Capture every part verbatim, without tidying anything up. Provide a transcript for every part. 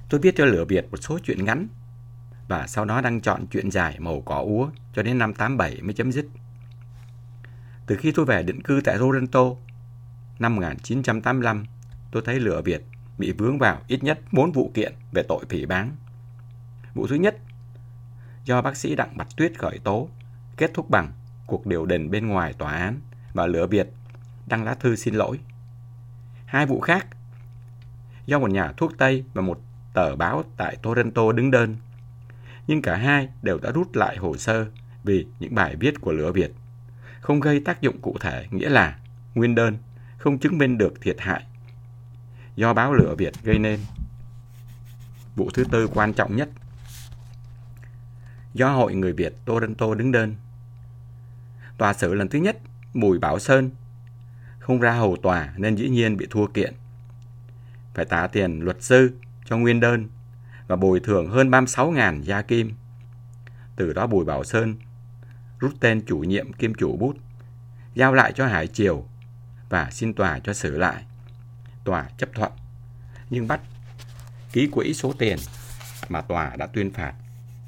Tôi viết cho Lửa Việt một số chuyện ngắn và sau đó đăng chọn chuyện dài màu cỏ úa cho đến năm tám bảy mới chấm dứt. Từ khi tôi về định cư tại Toronto năm một nghìn chín trăm tám mươi lăm, tôi thấy Lửa Việt bị vướng vào ít nhất bốn vụ kiện về tội phỉ báng. Vụ thứ nhất do bác sĩ Đặng Bạch Tuyết khởi tố, kết thúc bằng cuộc điều đình bên ngoài tòa án và Lửa Việt đăng lá thư xin lỗi. Hai vụ khác do một nhà thuốc Tây và một tờ báo tại Toronto đứng đơn, nhưng cả hai đều đã rút lại hồ sơ vì những bài viết của Lửa Việt không gây tác dụng cụ thể, nghĩa là nguyên đơn không chứng minh được thiệt hại do báo Lửa Việt gây nên. Vụ thứ tư quan trọng nhất do Hội Người Việt Toronto đứng đơn. Tòa xử lần thứ nhất, Bùi Bảo Sơn không ra hầu tòa nên dĩ nhiên bị thua kiện. Phải trả tiền luật sư cho nguyên đơn và bồi thường hơn ba mươi sáu nghìn gia kim. Từ đó Bùi Bảo Sơn rút tên chủ nhiệm kiêm chủ bút, giao lại cho Hải Triều và xin tòa cho xử lại. Tòa chấp thuận, nhưng bắt ký quỹ số tiền mà tòa đã tuyên phạt.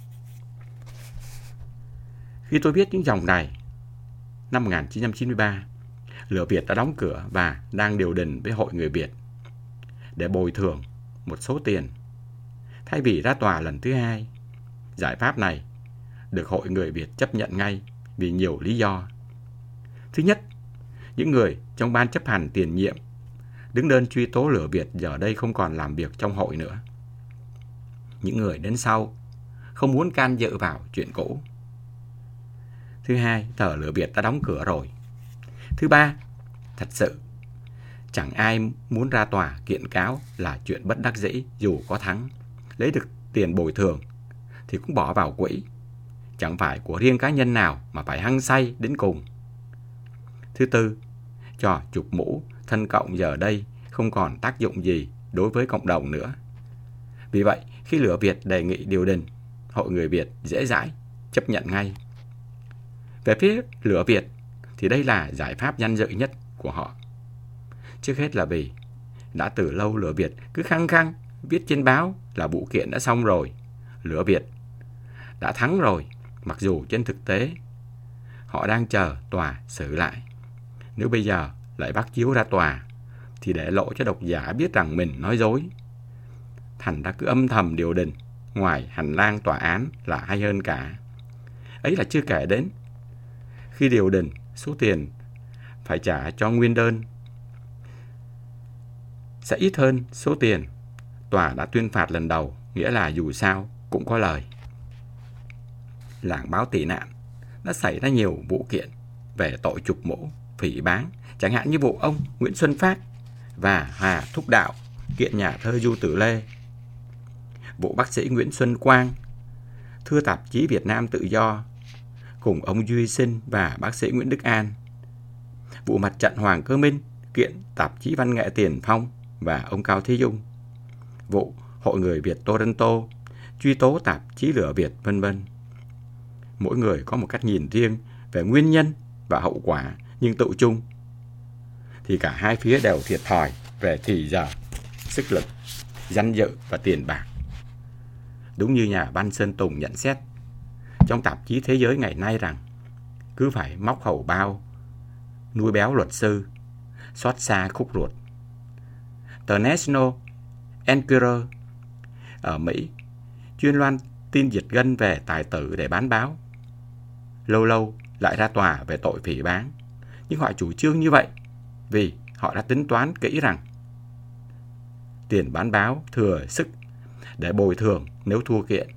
Khi tôi viết những dòng này, năm một nghìn chín trăm chín mươi ba, Lửa Việt đã đóng cửa và đang điều đình với Hội Người Việt để bồi thường một số tiền. Thay vì ra tòa lần thứ hai, giải pháp này được Hội Người Việt chấp nhận ngay vì nhiều lý do. Thứ nhất, những người trong ban chấp hành tiền nhiệm đứng đơn truy tố Lửa Việt giờ đây không còn làm việc trong hội nữa. Những người đến sau không muốn can dự vào chuyện cũ. Thứ hai, tờ Lửa Việt đã đóng cửa rồi. Thứ ba, thật sự chẳng ai muốn ra tòa kiện cáo là chuyện bất đắc dĩ, dù có thắng, lấy được tiền bồi thường thì cũng bỏ vào quỹ, chẳng phải của riêng cá nhân nào mà phải hăng say đến cùng. Thứ tư, trò chụp mũ thân cộng giờ đây không còn tác dụng gì đối với cộng đồng nữa. Vì vậy, khi Lửa Việt đề nghị điều đình, Hội Người Việt dễ dãi chấp nhận ngay. Về phía Lửa Việt thì đây là giải pháp danh dự nhất của họ. Trước hết là vì đã từ lâu Lửa Việt cứ khăng khăng viết trên báo là vụ kiện đã xong rồi, Lửa Việt đã thắng rồi, mặc dù trên thực tế họ đang chờ tòa xử lại. Nếu bây giờ lại bắt chiếu ra tòa thì để lộ cho độc giả biết rằng mình nói dối. Thành ra cứ âm thầm điều đình ngoài hành lang tòa án là hay hơn cả. Ấy là chưa kể đến khi điều đình, số tiền phải trả cho nguyên đơn sẽ ít hơn số tiền tòa đã tuyên phạt lần đầu, nghĩa là dù sao cũng có lời. Làng báo tị nạn đã xảy ra nhiều vụ kiện về tội chụp mũ, phỉ báng, chẳng hạn như vụ ông Nguyễn Xuân Phát và Hà Thúc Đạo kiện nhà thơ Du Tử Lê, vụ bác sĩ Nguyễn Xuân Quang thưa tạp chí Việt Nam Tự Do cùng ông Duy Sinh và bác sĩ Nguyễn Đức An, vụ mặt trận Hoàng Cơ Minh kiện tạp chí Văn nghệ Tiền Phong và ông Cao Thế Dung, vụ Hội Người Việt Toronto truy tố tạp chí Lửa Việt, vân vân. Mỗi người có một cách nhìn riêng về nguyên nhân và hậu quả, nhưng tự chung thì cả hai phía đều thiệt thòi về thì giờ, sức lực, danh dự và tiền bạc. Đúng như nhà văn Sơn Tùng nhận xét trong tạp chí Thế Giới ngày nay rằng cứ phải móc hầu bao, nuôi béo luật sư, xót xa khúc ruột. Tờ National Enquirer ở Mỹ chuyên loan tin giật gân về tài tử để bán báo. Lâu lâu lại ra tòa về tội phỉ báng. Nhưng họ chủ trương như vậy vì họ đã tính toán kỹ rằng tiền bán báo thừa sức để bồi thường nếu thua kiện.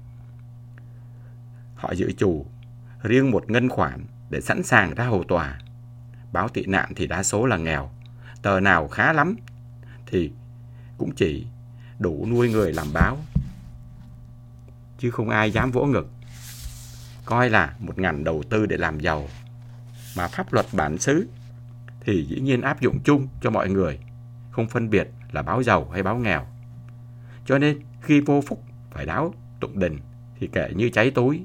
Họ dự trù riêng một ngân khoản để sẵn sàng ra hầu tòa. Báo tị nạn thì đa số là nghèo, tờ nào khá lắm thì cũng chỉ đủ nuôi người làm báo, chứ không ai dám vỗ ngực coi là một ngành đầu tư để làm giàu. Mà pháp luật bản xứ thì dĩ nhiên áp dụng chung cho mọi người, không phân biệt là báo giàu hay báo nghèo. Cho nên khi vô phúc phải đáo tụng đình thì kể như cháy túi.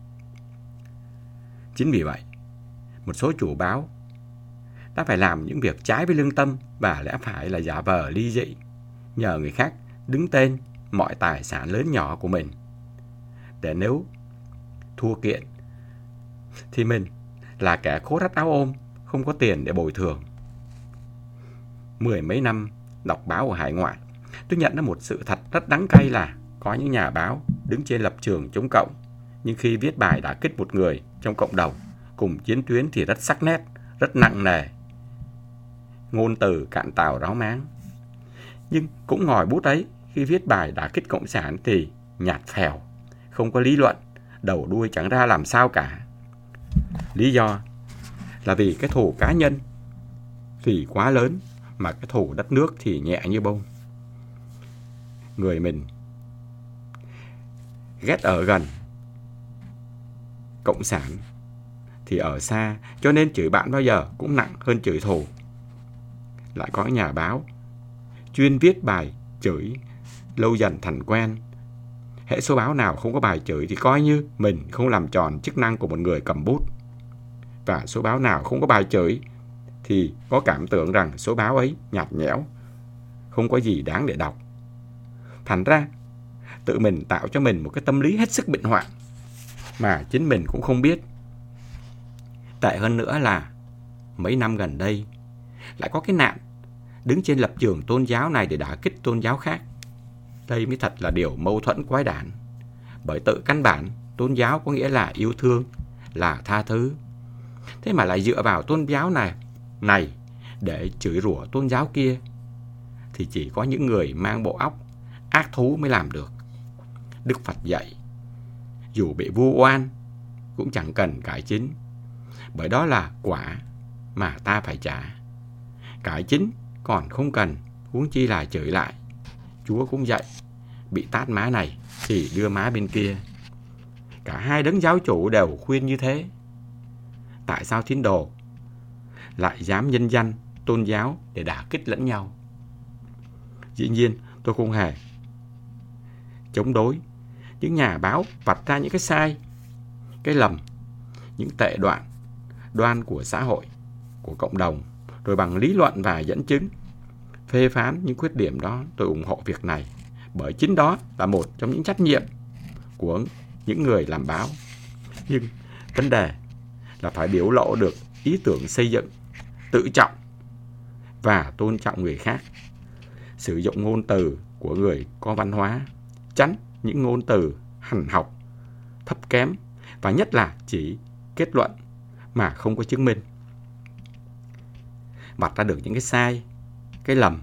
Chính vì vậy, một số chủ báo đã phải làm những việc trái với lương tâm và lẽ phải là giả vờ ly dị, nhờ người khác đứng tên mọi tài sản lớn nhỏ của mình. Để nếu thua kiện thì mình là kẻ khố rách áo ôm, không có tiền để bồi thường. Mười mấy năm đọc báo ở hải ngoại, tôi nhận ra một sự thật rất đắng cay là có những nhà báo đứng trên lập trường chống cộng, nhưng khi viết bài đả kích một người trong cộng đồng cùng chiến tuyến thì rất sắc nét, rất nặng nề, ngôn từ cạn tào ráo máng. Nhưng cũng ngòi bút ấy, khi viết bài đả kích cộng sản thì nhạt phèo, không có lý luận, đầu đuôi chẳng ra làm sao cả. Lý do là vì cái thù cá nhân thì quá lớn, mà cái thù đất nước thì nhẹ như bông. Người mình ghét ở gần, cộng sản thì ở xa, cho nên chửi bạn bao giờ cũng nặng hơn chửi thù. Lại có nhà báo chuyên viết bài chửi, lâu dần thành quen. Hễ số báo nào không có bài chửi thì coi như mình không làm tròn chức năng của một người cầm bút. Và số báo nào không có bài chửi thì có cảm tưởng rằng số báo ấy nhạt nhẽo, không có gì đáng để đọc. Thành ra, tự mình tạo cho mình một cái tâm lý hết sức bệnh hoạn mà chính mình cũng không biết. Tệ hơn nữa là mấy năm gần đây lại có cái nạn đứng trên lập trường tôn giáo này để đả kích tôn giáo khác. Đây mới thật là điều mâu thuẫn quái đản. Bởi tự căn bản, tôn giáo có nghĩa là yêu thương, là tha thứ. Thế mà lại dựa vào tôn giáo này, này để chửi rủa tôn giáo kia, thì chỉ có những người mang bộ óc ác thú mới làm được. Đức Phật dạy, dù bị vu oan cũng chẳng cần cải chính, bởi đó là quả mà ta phải trả. Cải chính còn không cần, huống chi là chửi lại. Chúa cũng dạy, bị tát má này thì đưa má bên kia. Cả hai đấng giáo chủ đều khuyên như thế. Tại sao tín đồ lại dám nhân danh tôn giáo để đả kích lẫn nhau? Dĩ nhiên tôi không hề chống đối những nhà báo vạch ra những cái sai, cái lầm, những tệ đoạn đoan của xã hội, của cộng đồng, rồi bằng lý luận và dẫn chứng phê phán những khuyết điểm đó. Tôi ủng hộ việc này, bởi chính đó là một trong những trách nhiệm của những người làm báo. Nhưng vấn đề là phải biểu lộ được ý tưởng xây dựng, tự trọng và tôn trọng người khác. Sử dụng ngôn từ của người có văn hóa, tránh những ngôn từ hằn học, thấp kém, và nhất là chỉ kết luận mà không có chứng minh. Vạch ra được những cái sai, cái lầm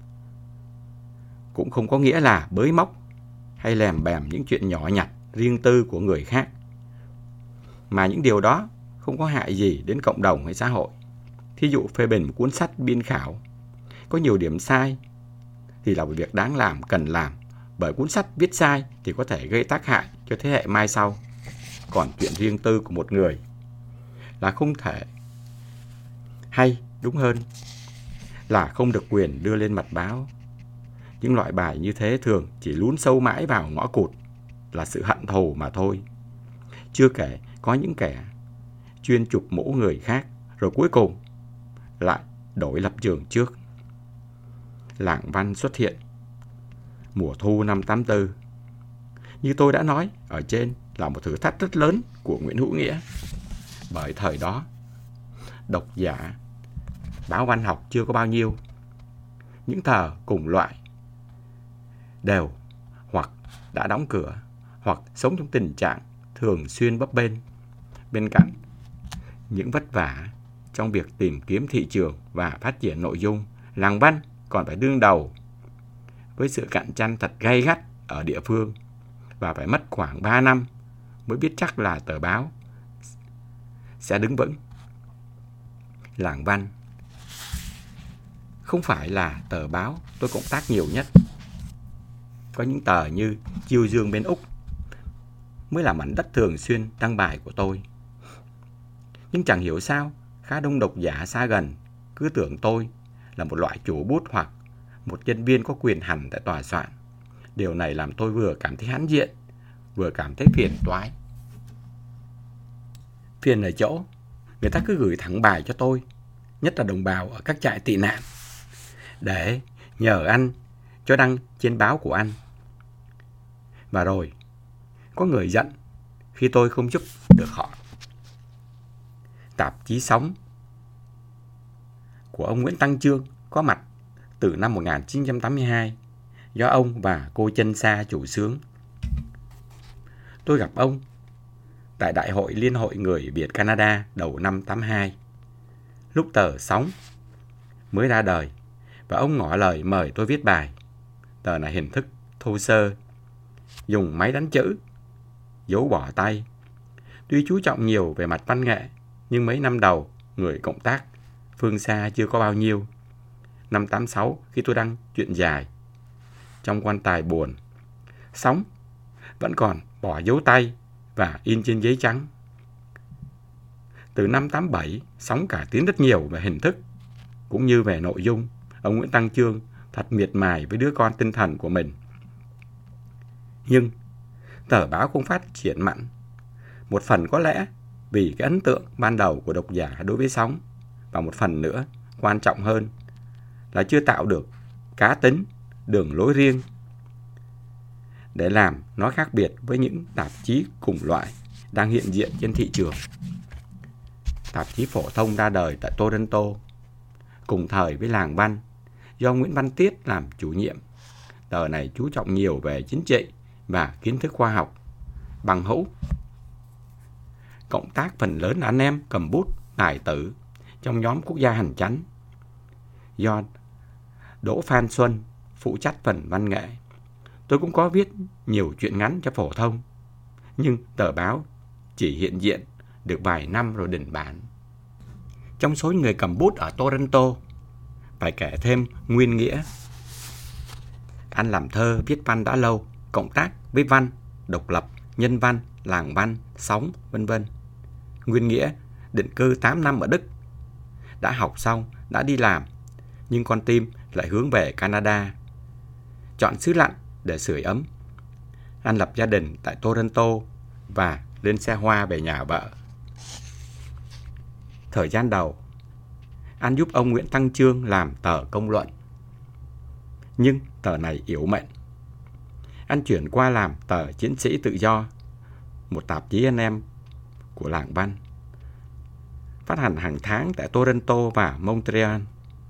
cũng không có nghĩa là bới móc hay lèm bèm những chuyện nhỏ nhặt riêng tư của người khác, mà những điều đó không có hại gì đến cộng đồng hay xã hội. Thí dụ phê bình một cuốn sách biên khảo có nhiều điểm sai thì là một việc đáng làm, cần làm, bởi cuốn sách viết sai thì có thể gây tác hại cho thế hệ mai sau. Còn chuyện riêng tư của một người là không thể, hay đúng hơn là không được quyền đưa lên mặt báo. Những loại bài như thế thường chỉ lún sâu mãi vào ngõ cụt, là sự hận thù mà thôi. Chưa kể có những kẻ chuyên chụp mũ người khác, rồi cuối cùng lại đổi lập trường trước. Làng Văn xuất hiện mùa thu năm tám tư, như tôi đã nói ở trên, là một thử thách rất lớn của Nguyễn Hữu Nghĩa. Bởi thời đó, độc giả báo văn học chưa có bao nhiêu. Những tờ cùng loại đều hoặc đã đóng cửa, hoặc sống trong tình trạng thường xuyên bấp bênh. Bên cạnh những vất vả trong việc tìm kiếm thị trường và phát triển nội dung, Làng Văn còn phải đương đầu với sự cạnh tranh thật gay gắt ở địa phương, và phải mất khoảng ba năm mới biết chắc là tờ báo sẽ đứng vững. Làng Văn không phải là tờ báo tôi cộng tác nhiều nhất. Có những tờ như Chiêu Dương bên Úc mới là mảnh đất thường xuyên đăng bài của tôi. Nhưng chẳng hiểu sao khá đông độc giả xa gần cứ tưởng tôi là một loại chủ bút hoặc một nhân viên có quyền hành tại tòa soạn. Điều này làm tôi vừa cảm thấy hãnh diện, vừa cảm thấy phiền toái. Phiền ở chỗ người ta cứ gửi thẳng bài cho tôi, nhất là đồng bào ở các trại tị nạn, để nhờ anh cho đăng trên báo của anh. Và rồi, có người giận khi tôi không giúp được họ. Tạp chí Sống của ông Nguyễn Tăng Chương có mặt từ năm một nghìn chín trăm tám mươi hai, do ông và cô Chân Sa chủ xướng. Tôi gặp ông tại Đại hội Liên hội Người Việt Canada đầu năm tám mươi hai, lúc tờ Sống mới ra đời, và ông ngỏ lời mời tôi viết bài. Tờ này hình thức thô sơ, dùng máy đánh chữ, dấu bỏ tay. Tuy chú trọng nhiều về mặt văn nghệ, nhưng mấy năm đầu, người cộng tác phương xa chưa có bao nhiêu. Năm tám mươi sáu, khi tôi đăng chuyện dài trong quan tài buồn, Sống vẫn còn bỏ dấu tay và in trên giấy trắng. Từ năm tám mươi bảy, Sống cải tiến rất nhiều về hình thức cũng như về nội dung. Ông Nguyễn Tăng Chương thật miệt mài với đứa con tinh thần của mình. Nhưng tờ báo không phát triển mạnh. Một phần có lẽ vì cái ấn tượng ban đầu của độc giả đối với Sống, và một phần nữa quan trọng hơn là chưa tạo được cá tính, đường lối riêng để làm nó khác biệt với những tạp chí cùng loại đang hiện diện trên thị trường. Tạp chí phổ thông ra đời tại Toronto cùng thời với Làng Văn, do Nguyễn Văn Tiết làm chủ nhiệm. Tờ này chú trọng nhiều về chính trị và kiến thức khoa học, bằng hữu. Cộng tác phần lớn là anh em cầm bút, tài tử trong nhóm Quốc gia Hành Chánh, do Đỗ Phan Xuân phụ trách phần văn nghệ. Tôi cũng có viết nhiều truyện ngắn cho phổ thông, nhưng tờ báo chỉ hiện diện được vài năm rồi đình bản. Trong số người cầm bút ở Toronto, phải kể thêm Nguyên Nghĩa. Anh làm thơ, viết văn đã lâu, cộng tác với Văn, Độc Lập, Nhân Văn, Làng Văn, Sống, vân vân. Nguyên Nghĩa định cư tám năm ở Đức. Đã học xong, đã đi làm, nhưng con tim lại hướng về Canada, chọn xứ lạnh để sưởi ấm. Anh lập gia đình tại Toronto và lên xe hoa về nhà vợ. Thời gian đầu, anh giúp ông Nguyễn Tăng Chương làm tờ Công Luận. Nhưng tờ này yếu mệnh. Anh chuyển qua làm tờ Chiến sĩ Tự Do, một tạp chí anh em của Làng Văn, phát hành hàng tháng tại Toronto và Montreal.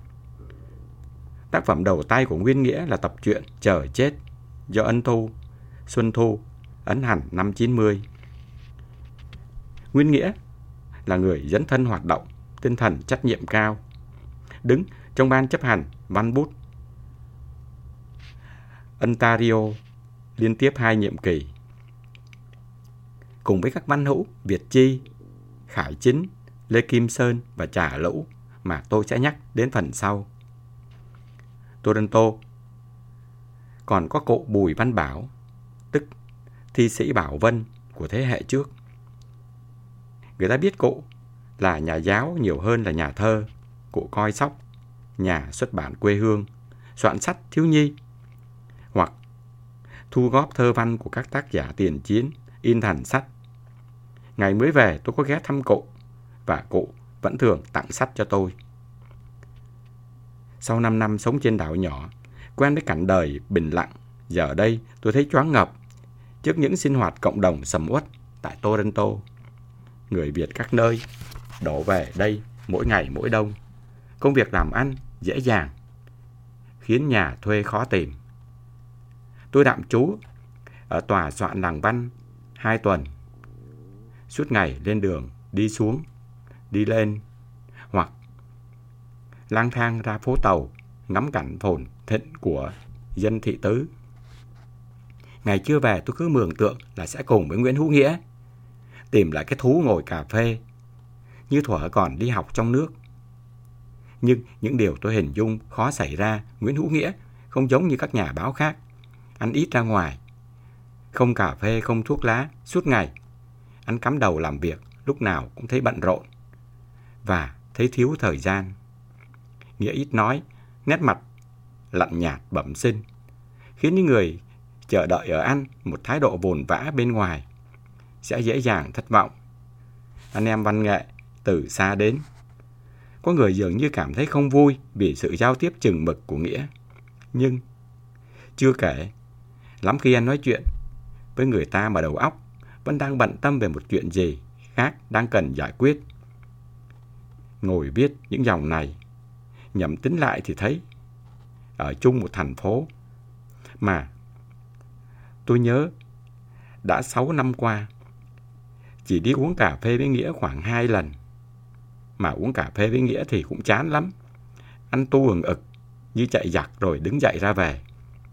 Tác phẩm đầu tay của Nguyên Nghĩa là tập truyện Chờ Chết, do Ân Thu, Xuân Thu ấn hành năm chín mươi. Nguyên Nghĩa là người dấn thân hoạt động, tinh thần trách nhiệm cao, đứng trong ban chấp hành Văn bút Ontario liên tiếp hai nhiệm kỳ, cùng với các văn hữu Việt Chi, Khải Chính, Lê Kim Sơn và Trà Lũ mà tôi sẽ nhắc đến phần sau. Toronto còn có cụ Bùi Văn Bảo, tức thi sĩ Bảo Vân của thế hệ trước. Người ta biết cụ là nhà giáo nhiều hơn là nhà thơ. Cụ coi sóc nhà xuất bản Quê Hương, soạn sách thiếu nhi, hoặc thu góp thơ văn của các tác giả tiền chiến, in thành sách. Ngày mới về tôi có ghé thăm cụ, và cụ vẫn thường tặng sách cho tôi. Sau năm năm sống trên đảo nhỏ, quen với cảnh đời bình lặng, giờ đây tôi thấy choáng ngợp trước những sinh hoạt cộng đồng sầm uất tại Toronto. Người Việt các nơi đổ về đây mỗi ngày mỗi đông. Công việc làm ăn dễ dàng, khiến nhà thuê khó tìm. Tôi đạm trú ở tòa soạn Làng Văn hai tuần, suốt ngày lên đường đi xuống, đi lên, hoặc lang thang ra phố Tàu ngắm cảnh phồn thịnh của dân thị tứ. Ngày chưa về tôi cứ mường tượng là sẽ cùng với Nguyễn Hữu Nghĩa tìm lại cái thú ngồi cà phê như thuở còn đi học trong nước. Nhưng những điều tôi hình dung khó xảy ra. Nguyễn Hữu Nghĩa không giống như các nhà báo khác, anh ít ra ngoài, không cà phê, không thuốc lá, suốt ngày anh cắm đầu làm việc, lúc nào cũng thấy bận rộn và thấy thiếu thời gian. Nghĩa ít nói, nét mặt lạnh nhạt bẩm sinh, khiến những người chờ đợi ở anh một thái độ vồn vã bên ngoài sẽ dễ dàng thất vọng. Anh em văn nghệ từ xa đến, có người dường như cảm thấy không vui vì sự giao tiếp chừng mực của Nghĩa. Nhưng chưa kể, lắm khi anh nói chuyện, với người ta mà đầu óc vẫn đang bận tâm về một chuyện gì khác đang cần giải quyết. Ngồi viết những dòng này, nhẩm tính lại thì thấy ở chung một thành phố mà tôi nhớ đã sáu năm qua chỉ đi uống cà phê với Nghĩa khoảng hai lần. Mà uống cà phê với Nghĩa thì cũng chán lắm. Anh tu ừng ực như chạy giặc rồi đứng dậy ra về.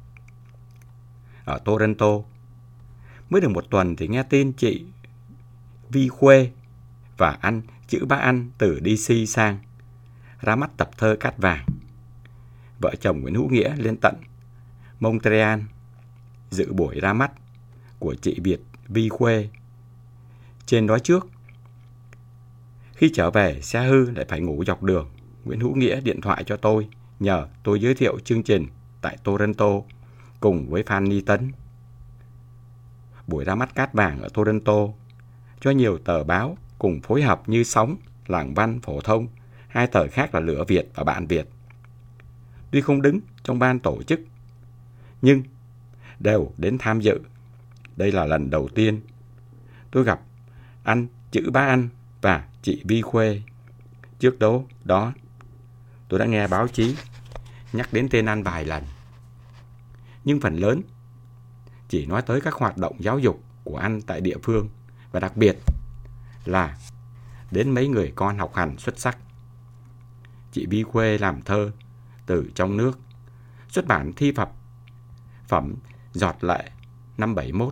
Ở Toronto, mới được một tuần thì nghe tin chị Vi Khuê và anh Chữ Ba Anh từ đê xê sang ra mắt tập thơ Cát Vàng. Vợ chồng Nguyễn Hữu Nghĩa lên tận Montreal dự buổi ra mắt của chị Việt Vi Khuê. Trên đó trước, khi trở về xe hư lại phải ngủ dọc đường, Nguyễn Hữu Nghĩa điện thoại cho tôi nhờ tôi giới thiệu chương trình tại Toronto cùng với Phan Ni Tấn. Buổi ra mắt Cát Vàng ở Toronto cho nhiều tờ báo cùng phối hợp như Sóng, Làng Văn, Phổ Thông, hai tờ khác là Lửa Việt và Bạn Việt. Tuy không đứng trong ban tổ chức, nhưng đều đến tham dự. Đây là lần đầu tiên tôi gặp anh Chữ Ba Anh và chị Vi Khuê. Trước đó, đó tôi đã nghe báo chí nhắc đến tên anh vài lần, nhưng phần lớn chỉ nói tới các hoạt động giáo dục của anh tại địa phương, và đặc biệt là đến mấy người con học hành xuất sắc. Chị Vi Khuê làm thơ từ trong nước, xuất bản thi phẩm phẩm Giọt Lệ năm bảy mốt.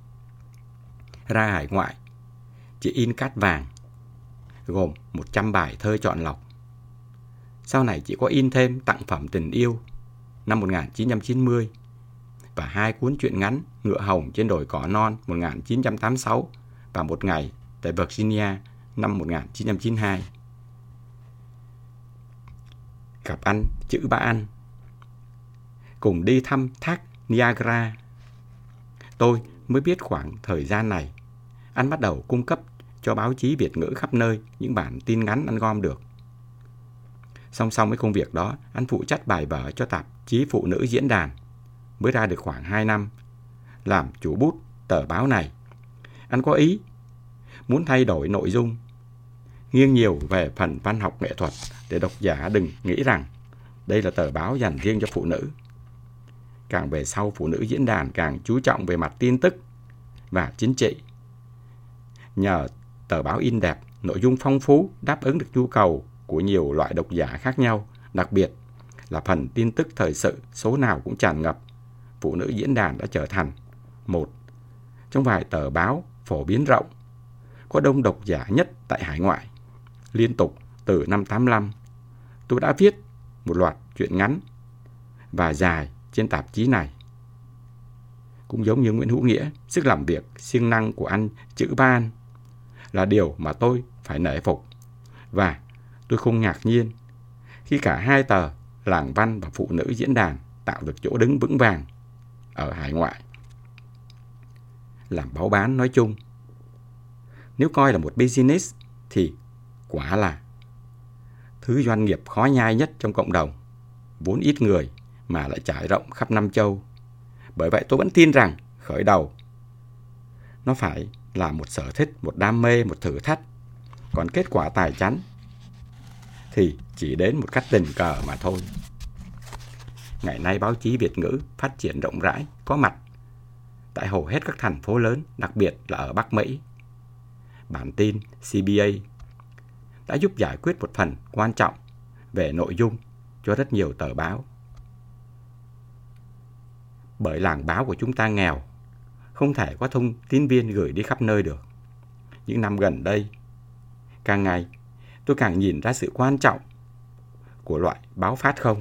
Ra hải ngoại, chị in Cát Vàng gồm một trăm bài thơ chọn lọc. Sau này chị có in thêm Tặng phẩm tình yêu năm một nghìn chín trăm chín mươi và hai cuốn truyện ngắn Ngựa hồng trên đồi cỏ non một nghìn chín trăm tám mươi sáu và Một ngày tại Virginia năm một nghìn chín trăm chín mươi hai. Gặp anh Chữ Ba Anh, cùng đi thăm thác Niagara, tôi mới biết khoảng thời gian này anh bắt đầu cung cấp cho báo chí Việt ngữ khắp nơi những bản tin ngắn anh gom được. Song song với công việc đó, anh phụ trách bài vở cho tạp chí Phụ Nữ Diễn Đàn, mới ra được khoảng hai năm. Làm chủ bút tờ báo này, anh có ý muốn thay đổi nội dung, nghiêng nhiều về phần văn học nghệ thuật để độc giả đừng nghĩ rằng đây là tờ báo dành riêng cho phụ nữ. Càng về sau, Phụ Nữ Diễn Đàn càng chú trọng về mặt tin tức và chính trị. Nhờ tờ báo in đẹp, nội dung phong phú, đáp ứng được nhu cầu của nhiều loại độc giả khác nhau, đặc biệt là phần tin tức thời sự số nào cũng tràn ngập, Phụ Nữ Diễn Đàn đã trở thành một trong vài tờ báo phổ biến rộng, có đông độc giả nhất tại hải ngoại. Liên tục từ năm tám mươi lăm, tôi đã viết một loạt truyện ngắn và dài trên tạp chí này. Cũng giống như Nguyễn Hữu Nghĩa, sức làm việc siêng năng của anh Chữ Ba Anh là điều mà tôi phải nể phục, và tôi không ngạc nhiên khi cả hai tờ Làng Văn và Phụ Nữ Diễn Đàn tạo được chỗ đứng vững vàng ở hải ngoại. Làm báo bán nói chung, nếu coi là một business thì quả là thứ doanh nghiệp khó nhai nhất trong cộng đồng, vốn ít người mà lại trải rộng khắp năm châu. Bởi vậy tôi vẫn tin rằng khởi đầu nó phải là một sở thích, một đam mê, một thử thách. Còn kết quả tài chánh thì chỉ đến một cách tình cờ mà thôi. Ngày nay báo chí Việt ngữ phát triển rộng rãi, có mặt tại hầu hết các thành phố lớn, đặc biệt là ở Bắc Mỹ. Bản tin xê bê a đã giúp giải quyết một phần quan trọng về nội dung cho rất nhiều tờ báo. Bởi làng báo của chúng ta nghèo, không thể có thông tín viên gửi đi khắp nơi được. Những năm gần đây, càng ngày tôi càng nhìn ra sự quan trọng của loại báo phát không,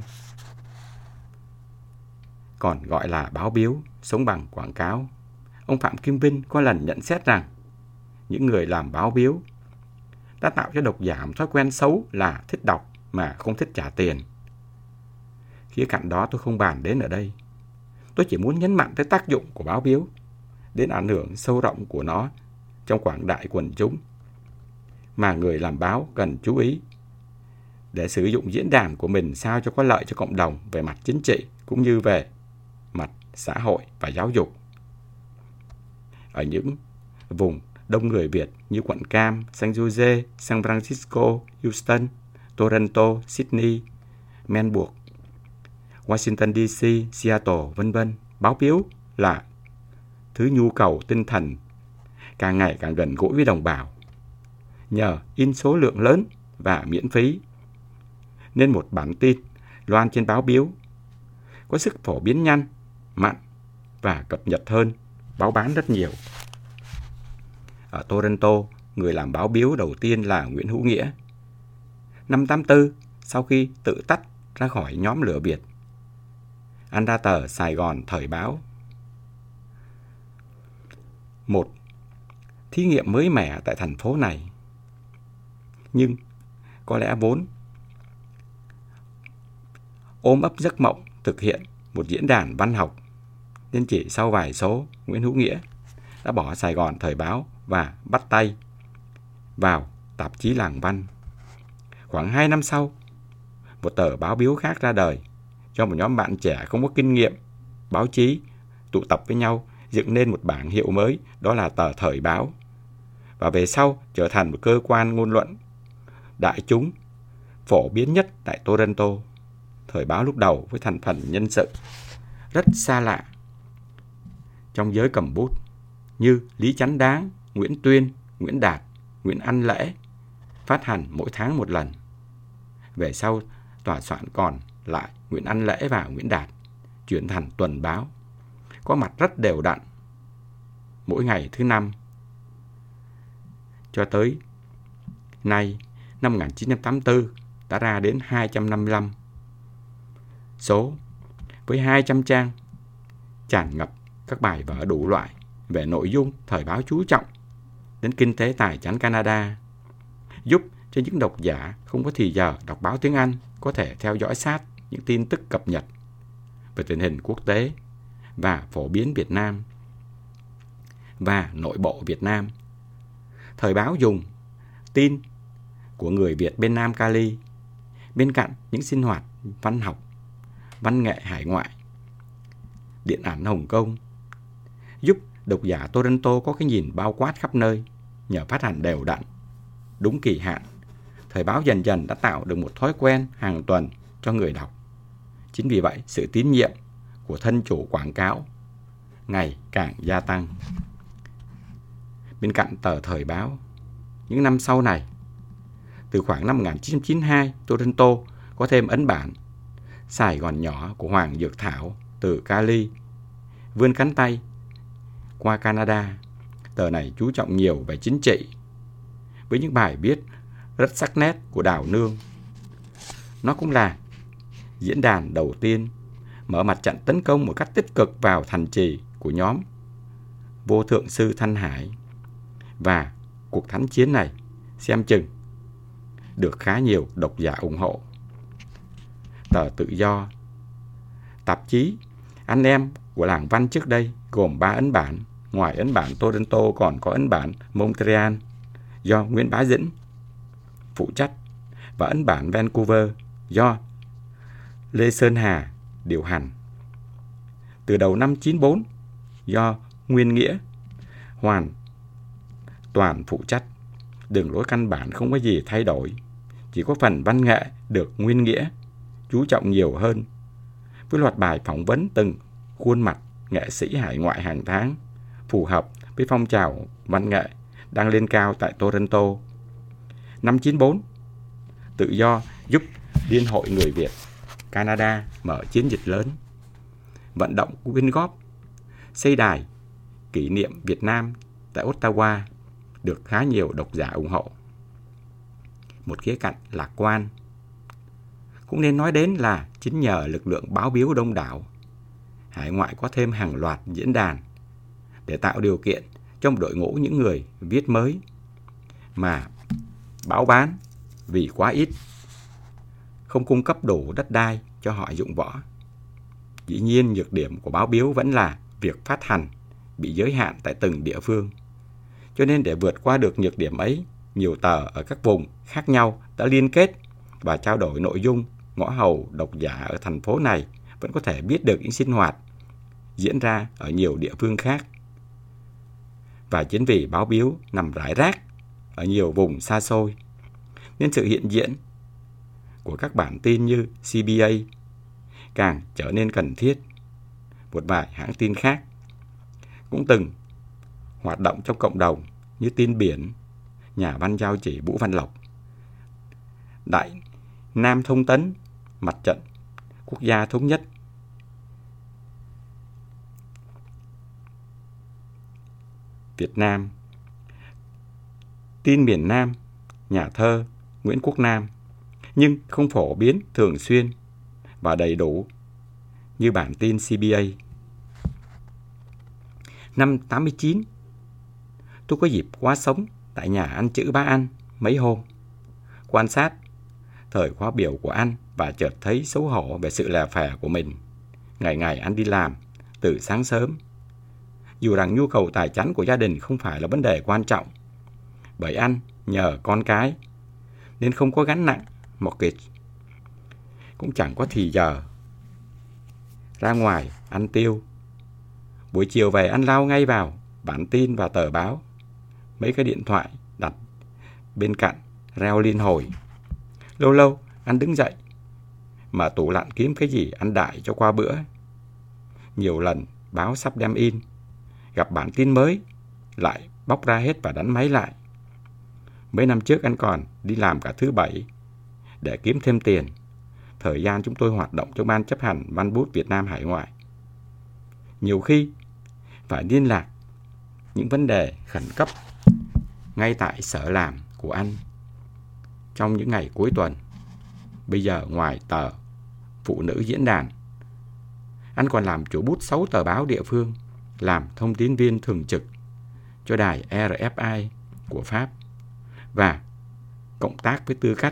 còn gọi là báo biếu, sống bằng quảng cáo. Ông Phạm Kim Vinh có lần nhận xét rằng những người làm báo biếu đã tạo cho độc giả một thói quen xấu là thích đọc mà không thích trả tiền. Khía cạnh đó tôi không bàn đến ở đây. Tôi chỉ muốn nhấn mạnh tới tác dụng của báo biếu, đến ảnh hưởng sâu rộng của nó trong quảng đại quần chúng, mà người làm báo cần chú ý để sử dụng diễn đàn của mình sao cho có lợi cho cộng đồng về mặt chính trị cũng như về mặt xã hội và giáo dục. ở những vùng đông người Việt như quận Cam, San Jose, San Francisco, Houston, Toronto, Sydney, Melbourne, Washington đê xê, Seattle, vân vân. Báo biếu là thứ nhu cầu tinh thần càng ngày càng gần gũi với đồng bào. Nhờ in số lượng lớn và miễn phí, nên một bản tin loan trên báo biếu có sức phổ biến nhanh, mạnh và cập nhật hơn báo bán rất nhiều. Ở Toronto, người làm báo biếu đầu tiên là Nguyễn Hữu Nghĩa. Năm tám tư, sau khi tự tách ra khỏi nhóm lửa Việt, anh ra tờ Sài Gòn Thời báo. Một thí nghiệm mới mẻ tại thành phố này, nhưng có lẽ vốn ôm ấp giấc mộng thực hiện một diễn đàn văn học, nên chỉ sau vài số, Nguyễn Hữu Nghĩa đã bỏ Sài Gòn Thời báo và bắt tay vào tạp chí Làng Văn. Khoảng hai năm sau, một tờ báo biếu khác ra đời cho một nhóm bạn trẻ không có kinh nghiệm báo chí tụ tập với nhau dựng nên một bảng hiệu mới, đó là tờ Thời báo. Và về sau trở thành một cơ quan ngôn luận đại chúng phổ biến nhất tại Toronto. Thời báo lúc đầu với thành phần nhân sự rất xa lạ trong giới cầm bút như Lý Chánh Đáng, Nguyễn Tuyên, Nguyễn Đạt, Nguyễn Anh Lễ, phát hành mỗi tháng một lần. Về sau, tòa soạn còn lại Nguyễn Anh Lễ và Nguyễn Đạt chuyển thành tuần báo, có mặt rất đều đặn, mỗi ngày thứ năm. Cho tới nay, năm một nghìn chín trăm tám mươi tư, đã ra đến hai trăm năm mươi lăm số, với hai trăm trang, tràn ngập các bài vở đủ loại. Về nội dung, Thời báo chú trọng đến kinh tế tài chánh Canada, giúp cho những độc giả không có thì giờ đọc báo tiếng Anh có thể theo dõi sát những tin tức cập nhật về tình hình quốc tế và phổ biến Việt Nam và nội bộ Việt Nam. Thời báo dùng tin của người Việt bên Nam Cali, bên cạnh những sinh hoạt văn học, văn nghệ hải ngoại, điện ảnh Hồng Kông, giúp độc giả Toronto có cái nhìn bao quát khắp nơi. Nhờ phát hành đều đặn, đúng kỳ hạn, Thời báo dần dần đã tạo được một thói quen hàng tuần cho người đọc. Chính vì vậy, sự tín nhiệm của thân chủ quảng cáo ngày càng gia tăng. Bên cạnh tờ Thời báo, những năm sau này, từ khoảng năm một nghìn chín trăm chín mươi hai, Toronto có thêm ấn bản Sài Gòn nhỏ của Hoàng Dược Thảo từ Cali vươn cánh tay qua Canada. Tờ này chú trọng nhiều về chính trị, với những bài viết rất sắc nét của Đào Nương. Nó cũng là diễn đàn đầu tiên mở mặt trận tấn công một cách tích cực vào thành trì của nhóm Vô Thượng Sư Thanh Hải. Và cuộc thánh chiến này xem chừng được khá nhiều độc giả ủng hộ. Tờ Tự Do, tạp chí anh em của Làng Văn trước đây, gồm ba ấn bản. Ngoài ấn bản Toronto còn có ấn bản Montreal do Nguyễn Bá Dĩnh phụ trách, và ấn bản Vancouver do Lê Sơn Hà điều hành. Từ đầu năm chín mươi tư, do Nguyên Nghĩa hoàn toàn phụ trách. Đường lối căn bản không có gì thay đổi, chỉ có phần văn nghệ được Nguyên Nghĩa chú trọng nhiều hơn, với loạt bài phỏng vấn từng khuôn mặt nghệ sĩ hải ngoại hàng tháng, phù hợp với phong trào văn nghệ đang lên cao tại Toronto. Năm chín mươi tư, Tự Do giúp Liên hội Người Việt Canada mở chiến dịch lớn, vận động quyên góp, xây đài kỷ niệm Việt Nam tại Ottawa, được khá nhiều độc giả ủng hộ. Một khía cạnh lạc quan cũng nên nói đến là chính nhờ lực lượng báo biếu đông đảo, hải ngoại có thêm hàng loạt diễn đàn để tạo điều kiện cho một đội ngũ những người viết mới, mà báo bán vì quá ít, không cung cấp đủ đất đai cho họ dụng võ. Dĩ nhiên, nhược điểm của báo biếu vẫn là việc phát hành bị giới hạn tại từng địa phương. Cho nên để vượt qua được nhược điểm ấy, nhiều tờ ở các vùng khác nhau đã liên kết và trao đổi nội dung, ngõ hầu độc giả ở thành phố này vẫn có thể biết được những sinh hoạt diễn ra ở nhiều địa phương khác. và chính vì báo biếu nằm rải rác ở nhiều vùng xa xôi, nên sự hiện diện của các bản tin như xê bê a càng trở nên cần thiết. Một vài hãng tin khác cũng từng hoạt động trong cộng đồng như Tin Biển, nhà văn giao chỉ Vũ Văn Lộc, Đại Nam Thông Tấn, Mặt trận Quốc gia Thống nhất, Việt Nam, Tin Miền Nam, nhà thơ Nguyễn Quốc Nam, nhưng không phổ biến thường xuyên và đầy đủ như bản tin xê bê a. Năm tám mươi chín, tôi có dịp qua sống tại nhà anh Chữ Bá Anh mấy hôm, quan sát thời khóa biểu của anh và chợt thấy xấu hổ về sự lè phè của mình. Ngày ngày anh đi làm từ sáng sớm, dù rằng nhu cầu tài chánh của gia đình không phải là vấn đề quan trọng, bởi anh nhờ con cái nên không có gánh nặng mortgage, cũng chẳng có thì giờ ra ngoài ăn tiêu. Buổi chiều về anh lao ngay vào bản tin và tờ báo, mấy cái điện thoại đặt bên cạnh reo liên hồi. Lâu lâu anh đứng dậy mà tủ lạnh kiếm cái gì ăn đại cho qua bữa. Nhiều lần báo sắp đem in, gặp bản tin mới lại bóc ra hết và đánh máy lại. Mấy năm trước anh còn đi làm cả thứ bảy để kiếm thêm tiền. Thời gian chúng tôi hoạt động trong ban chấp hành Văn bút Việt Nam hải ngoại. Nhiều khi phải liên lạc những vấn đề khẩn cấp ngay tại sở làm của anh trong những ngày cuối tuần. Bây giờ ngoài tờ Phụ Nữ Diễn đàn, anh còn làm chủ bút sáu tờ báo địa phương, làm thông tín viên thường trực cho đài rờ ép i của Pháp và cộng tác với tư cách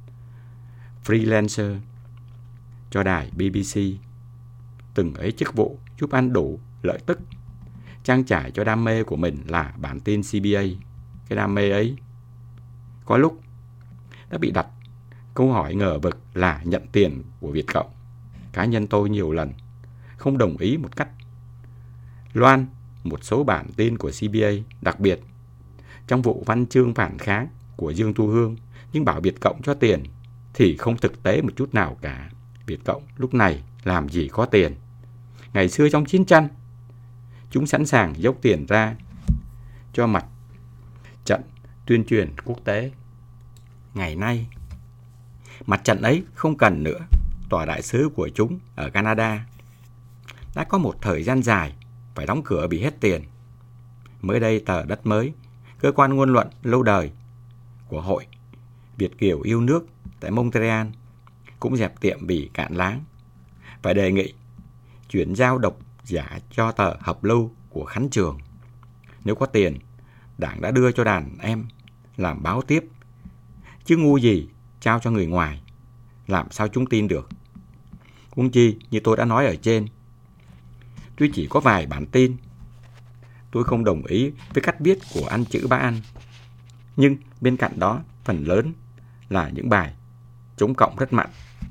freelancer cho đài bê bê xê. Từng ấy chức vụ giúp anh đủ lợi tức trang trải cho đam mê của mình là bản tin xê bê a. Cái đam mê ấy có lúc đã bị đặt câu hỏi ngờ vực là nhận tiền của Việt Cộng. Cá nhân tôi nhiều lần không đồng ý một cách loan một số bản tin của xê bê a, đặc biệt trong vụ văn chương phản kháng của Dương Thu Hương, nhưng bảo Việt Cộng cho tiền thì không thực tế một chút nào cả. Việt Cộng lúc này làm gì có tiền. Ngày xưa trong chiến tranh, chúng sẵn sàng dốc tiền ra cho mặt trận tuyên truyền quốc tế. Ngày nay, mặt trận ấy không cần nữa. Tòa đại sứ của chúng ở Canada đã có một thời gian dài phải đóng cửa vì hết tiền. Mới đây tờ Đất Mới, cơ quan ngôn luận lâu đời của Hội Việt Kiều yêu nước tại Montreal, cũng dẹp tiệm vì cạn láng, phải đề nghị chuyển giao độc giả cho tờ Hợp Lưu của Khánh Trường. Nếu có tiền, Đảng đã đưa cho đàn em làm báo tiếp, chứ ngu gì trao cho người ngoài, làm sao chúng tin được. Huống chi như tôi đã nói ở trên, tuy chỉ có vài bản tin, tôi không đồng ý với cách viết của anh Chữ Bá Anh, nhưng bên cạnh đó phần lớn là những bài chống cộng rất mạnh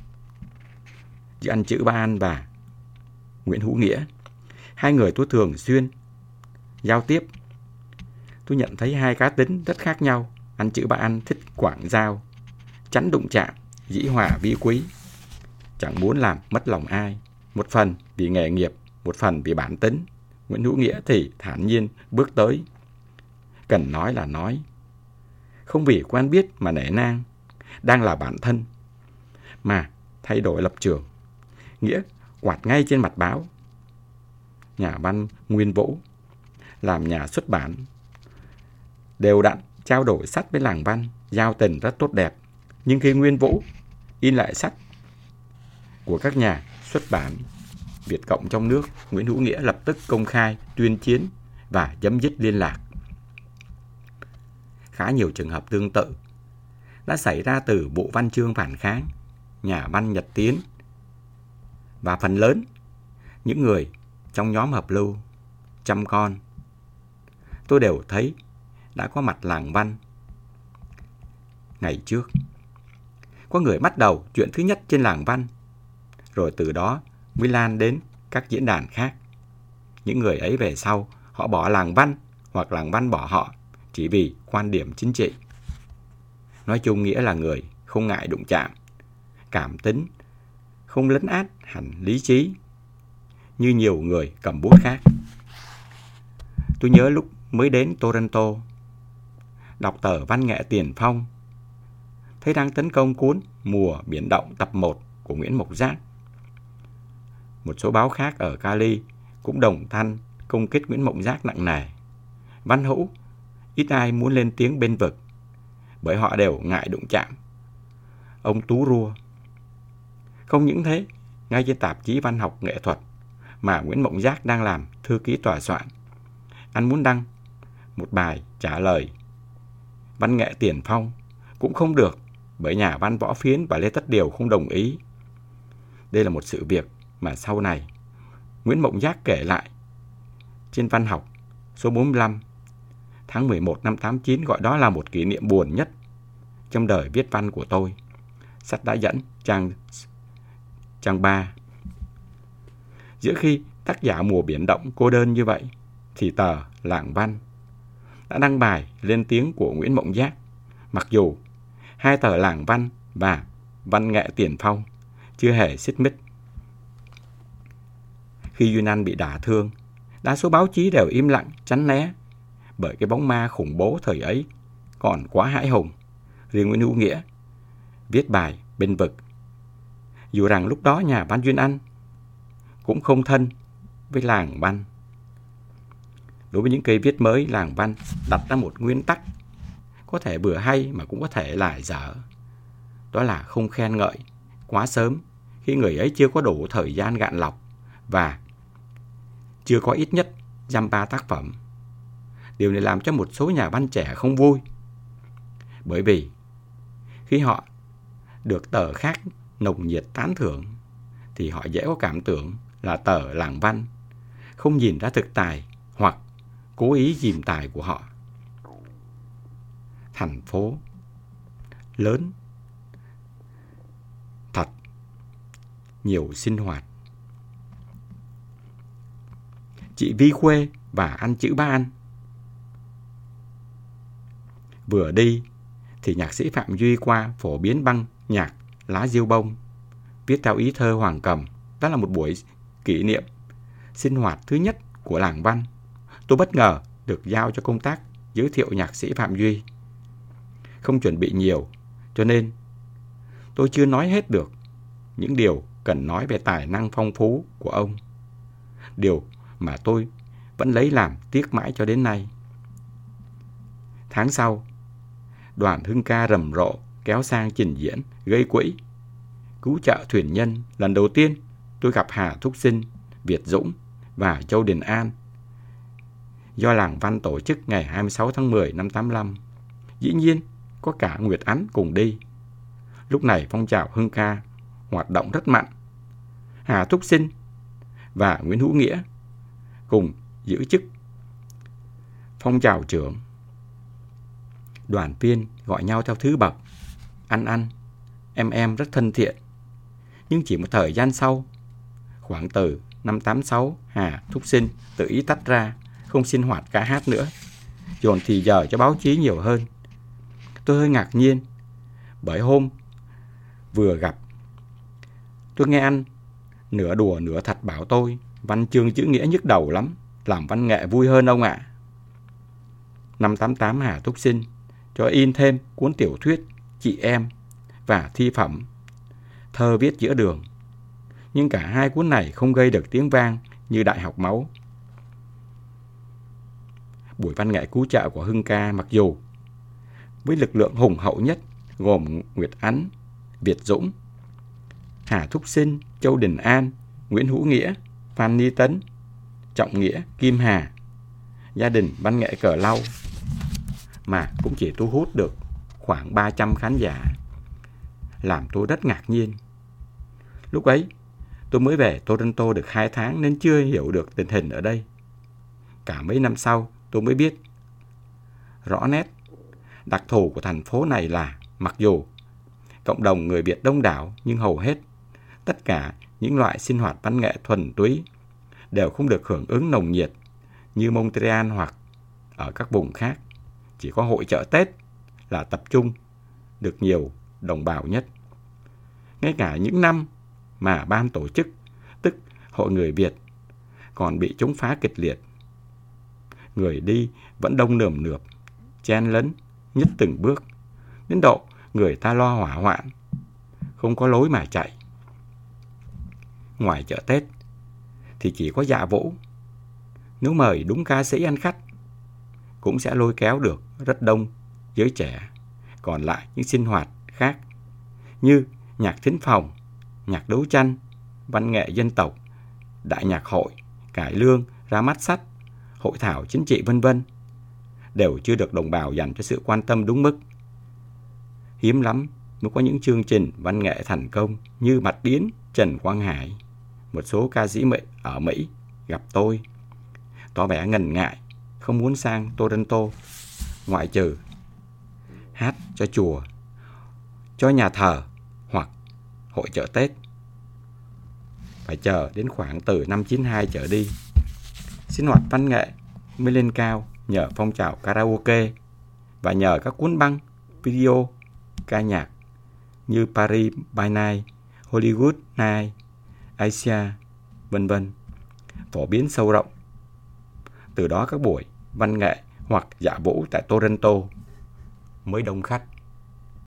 giữa anh Chữ Bá Anh và Nguyễn Hữu Nghĩa. Hai người tôi thường xuyên giao tiếp. Tôi nhận thấy hai cá tính rất khác nhau. Anh Chữ Bá Anh thích quảng giao, tránh đụng chạm, dĩ hòa vi quý, chẳng muốn làm mất lòng ai. Một phần vì nghề nghiệp, một phần vì bản tính. Nguyễn Hữu Nghĩa thì thản nhiên bước tới, cần nói là nói, không vì quen biết mà nể nang, đang là bản thân mà thay đổi lập trường. Nghĩa quạt ngay trên mặt báo. Nhà văn Nguyên Vũ làm nhà xuất bản, đều đặn trao đổi sách với làng văn, giao tình rất tốt đẹp. Nhưng khi Nguyên Vũ in lại sách của các nhà xuất bản Việt Cộng trong nước, Nguyễn Hữu Nghĩa lập tức công khai tuyên chiến và chấm dứt liên lạc. Khá nhiều trường hợp tương tự đã xảy ra từ bộ văn chương phản kháng, nhà văn Nhật Tiến, và phần lớn những người trong nhóm Hợp Lưu, Trăm Con, tôi đều thấy đã có mặt làng văn. Ngày trước, có người bắt đầu chuyện thứ nhất trên làng văn, rồi từ đó mới lan đến các diễn đàn khác. Những người ấy về sau, họ bỏ làng văn hoặc làng văn bỏ họ chỉ vì quan điểm chính trị. Nói chung nghĩa là người không ngại đụng chạm, cảm tính, không lấn át hẳn lý trí như nhiều người cầm bút khác. Tôi nhớ lúc mới đến Toronto, đọc tờ Văn nghệ Tiền Phong, thấy đang tấn công cuốn Mùa Biển Động tập một của Nguyễn Mộc Giác. Một số báo khác ở Cali cũng đồng thanh công kích Nguyễn Mộc Giác nặng nề. Văn hữu ít ai muốn lên tiếng bên vực, bởi họ đều ngại đụng chạm. Ông Tú rua. Không những thế, ngay trên tạp chí Văn học Nghệ thuật mà Nguyễn Mộc Giác đang làm thư ký tòa soạn, anh muốn đăng một bài trả lời Văn nghệ Tiền Phong cũng không được, bởi nhà văn Võ Phiến và Lê Tất Điều không đồng ý. Đây là một sự việc mà sau này Nguyễn Mộc Giác kể lại trên Văn học số bốn mươi lăm tháng mười một năm tám chín, gọi đó là một kỷ niệm buồn nhất trong đời viết văn của tôi. Sách đã dẫn trang trang ba. Giữa khi tác giả Mùa Biển Động cô đơn như vậy, thì tờ Làng Văn đã đăng bài lên tiếng của Nguyễn Mộc Giác, mặc dù hai tờ Làng Văn và Văn nghệ Tiền Phong chưa hề xích mích. Khi Duyên Anh bị đả thương, đa số báo chí đều im lặng tránh né, bởi cái bóng ma khủng bố thời ấy còn quá hãi hùng. Riêng Nguyễn Hữu Nghĩa viết bài bên vực, dù rằng lúc đó nhà văn Duyên Anh cũng không thân với Làng Văn. Đối với những cây viết mới, Làng Văn đặt ra một nguyên tắc có thể vừa hay mà cũng có thể là dở. Đó là không khen ngợi quá sớm khi người ấy chưa có đủ thời gian gạn lọc và chưa có ít nhất dăm ba tác phẩm. Điều này làm cho một số nhà văn trẻ không vui, bởi vì khi họ được tờ khác nồng nhiệt tán thưởng thì họ dễ có cảm tưởng là tờ Làng Văn không nhìn ra thực tài hoặc cố ý dìm tài của họ. Thành phố lớn thật, nhiều sinh hoạt. Chị Vi Khuê và anh Chữ Ba Anh vừa đi thì nhạc sĩ Phạm Duy qua phổ biến băng nhạc Lá Diêu Bông, viết theo ý thơ Hoàng Cầm. Đó là một buổi kỷ niệm sinh hoạt thứ nhất của Làng Văn. Tôi bất ngờ được giao cho công tác giới thiệu nhạc sĩ Phạm Duy. Không chuẩn bị nhiều, cho nên tôi chưa nói hết được những điều cần nói về tài năng phong phú của ông. Điều mà tôi vẫn lấy làm tiếc mãi cho đến nay. Tháng sau, đoàn Hưng Ca rầm rộ kéo sang trình diễn gây quỹ cứu trợ thuyền nhân. Lần đầu tiên tôi gặp Hà Thúc Sinh, Việt Dũng và Châu Đình An, do Làng Văn tổ chức ngày hai mươi sáu tháng mười năm tám mươi lăm. Dĩ nhiên có cả Nguyệt Ánh cùng đi. Lúc này phong trào Hưng Ca hoạt động rất mạnh. Hà Thúc Sinh và Nguyễn Hữu Nghĩa cùng giữ chức phong trào trưởng. Đoàn viên gọi nhau theo thứ bậc, anh anh, em em rất thân thiện. Nhưng chỉ một thời gian sau, khoảng từ năm tám sáu, Hà Thúc Sinh tự ý tách ra, không sinh hoạt ca hát nữa, dồn thì giờ cho báo chí nhiều hơn. Tôi hơi ngạc nhiên, bởi hôm vừa gặp, tôi nghe anh nửa đùa nửa thật bảo tôi văn chương chữ nghĩa nhức đầu lắm, làm văn nghệ vui hơn ông ạ. Năm tám tám, Hà Thúc Sinh cho in thêm cuốn tiểu thuyết Chị Em và thi phẩm Thơ Viết Giữa Đường. Nhưng cả hai cuốn này không gây được tiếng vang như Đại Học Máu. Buổi văn nghệ cứu trợ của Hưng Ca, mặc dù với lực lượng hùng hậu nhất gồm Nguyệt Ánh, Việt Dũng, Hà Thúc Sinh, Châu Đình An, Nguyễn Hữu Nghĩa, Phan Ni Tấn, Trọng Nghĩa, Kim Hà, gia đình văn nghệ Cờ Lau, mà cũng chỉ thu hút được khoảng ba trăm khán giả, làm tôi rất ngạc nhiên. Lúc ấy, tôi mới về Toronto được hai tháng nên chưa hiểu được tình hình ở đây. Cả mấy năm sau, tôi mới biết rõ nét đặc thù của thành phố này là mặc dù cộng đồng người Việt đông đảo, nhưng hầu hết tất cả những loại sinh hoạt văn nghệ thuần túy đều không được hưởng ứng nồng nhiệt như Montreal hoặc ở các vùng khác, chỉ có hội chợ Tết là tập trung được nhiều đồng bào nhất. Ngay cả những năm mà ban tổ chức, tức Hội Người Việt, còn bị chống phá kịch liệt, người đi vẫn đông nườm nượp, chen lấn, nhất từng bước, đến độ người ta lo hỏa hoạn, không có lối mà chạy. Ngoài chợ Tết thì chỉ có dạ vũ. Nếu mời đúng ca sĩ ăn khách, cũng sẽ lôi kéo được rất đông giới trẻ. Còn lại những sinh hoạt khác như nhạc thính phòng, nhạc đấu tranh, văn nghệ dân tộc, đại nhạc hội, cải lương, ra mắt sách, hội thảo chính trị vân vân đều chưa được đồng bào dành cho sự quan tâm đúng mức. Hiếm lắm mới có những chương trình văn nghệ thành công như Bạch Biến, Trần Quang Hải. Một số ca sĩ Mỹ ở Mỹ gặp tôi, tỏ vẻ ngần ngại, không muốn sang Toronto, ngoại trừ hát cho chùa, cho nhà thờ hoặc hội chợ Tết. Phải chờ đến khoảng từ năm chín hai trở đi, sinh hoạt văn nghệ mới lên cao nhờ phong trào karaoke và nhờ các cuốn băng, video, ca nhạc như Paris by Night, Hollywood Night, Asia, vân vân phổ biến sâu rộng. Từ đó các buổi văn nghệ hoặc dạ vũ tại Toronto mới đông khách.